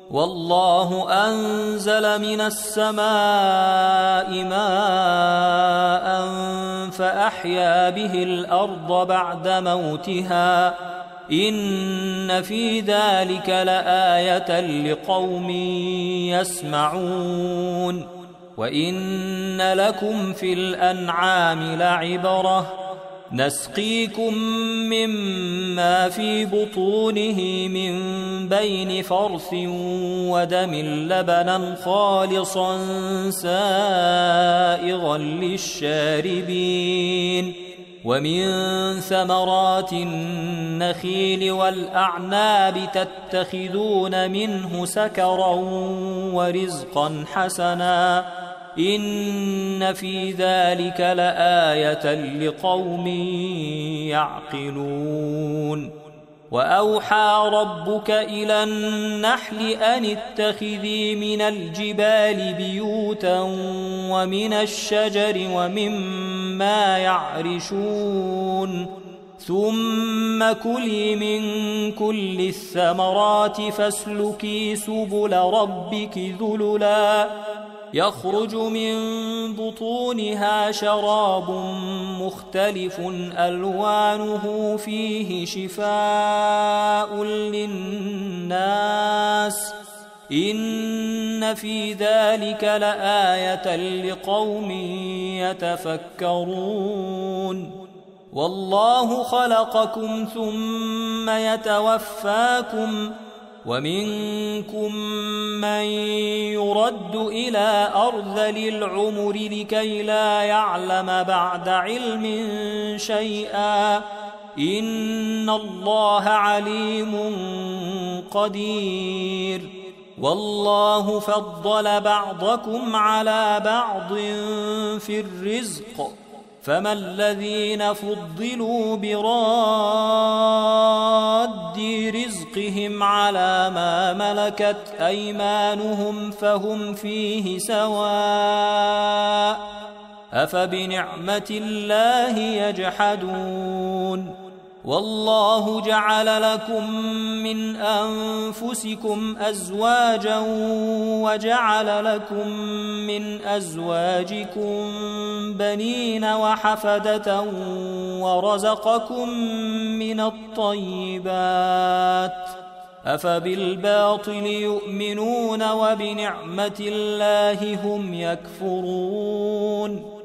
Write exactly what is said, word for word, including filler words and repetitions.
والله أنزل من السماء ماء فأحيا به الأرض بعد موتها إن في ذلك لآية لقوم يسمعون وإن لكم في الأنعام لعبرة نسقيكم مما في بطونه من بين فرث ودم لبنا خالصا سائغا للشاربين ومن ثمرات النخيل والأعناب تتخذون منه سكرا ورزقا حسنا إن في ذلك لآية لقوم يعقلون وأوحى ربك إلى النحل أن اتخذي من الجبال بيوتا ومن الشجر ومما يعرشون ثم كلي من كل الثمرات فاسلكي سبل ربك ذللا يخرج من بطونها شراب مختلف ألوانه فيه شفاء للناس إن في ذلك لآية لقوم يتفكرون والله خلقكم ثم يتوفاكم ومنكم من يرد إلى أرذل العمر لكي لا يعلم بعد علم شيئا إن الله عليم قدير والله فضل بعضكم على بعض في الرزق فما الذين فضلوا براد رزقهم على ما ملكت أيمانهم فهم فيه سواء أفبنعمة الله يجحدون والله جعل لكم من أنفسكم أزواجا وجعل لكم من أزواجكم بنين وحفدة ورزقكم من الطيبات أفبالباطل يؤمنون وبنعمة الله هم يكفرون